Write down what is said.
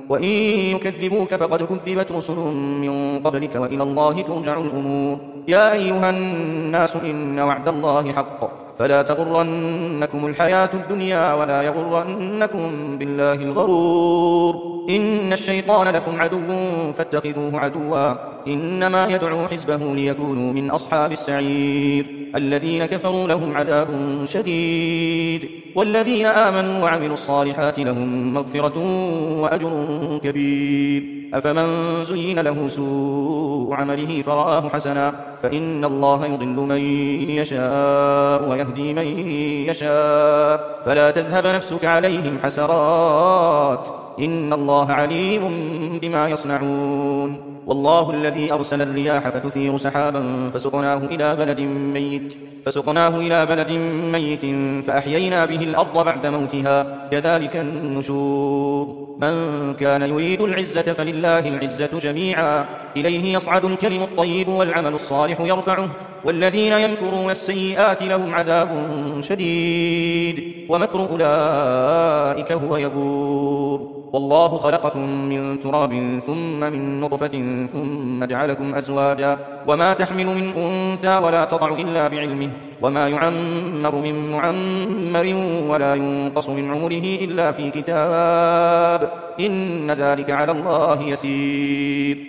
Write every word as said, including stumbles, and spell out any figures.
وإن يكذبوك فقد كذبت رسل من قبلك وإلى الله ترجع الأمور. يا أيها الناس إن وعد الله حق فلا تغرنكم الحياة الدنيا ولا يغرنكم بالله الغرور. إن الشيطان لكم عدو فاتخذوه عدوا إنما يدعو حزبه ليكونوا من أصحاب السعير. الذين كفروا لهم عذاب شديد والذين آمنوا وعملوا الصالحات لهم مغفرة وأجر كبير. أفمن زين له سوء عمله فرآه حسنا فإن الله يضل من يشاء ويهدي من يشاء فلا تذهب نفسك عليهم حسرات إن الله عليم بما يصنعون. والله الذي أرسل الرياح فتثير سحابا فسقناه إلى بلد ميت فسقناه إلى بلد ميت فأحيينا به الأرض بعد موتها كذلك النشور. من كان يريد العزة فلله العزة جميعا إليه يصعد الكلم الطيب والعمل الصالح يرفعه والذين يمكرون السيئات لهم عذاب شديد ومكر أولئك هو يبور. والله خلقكم من تراب ثم من نطفة ثم جعلكم أزواجا وما تحمل من أنثى ولا تضع إلا بعلمه وما يعمر من معمر ولا ينقص من عمره إلا في كتاب إن ذلك على الله يسير.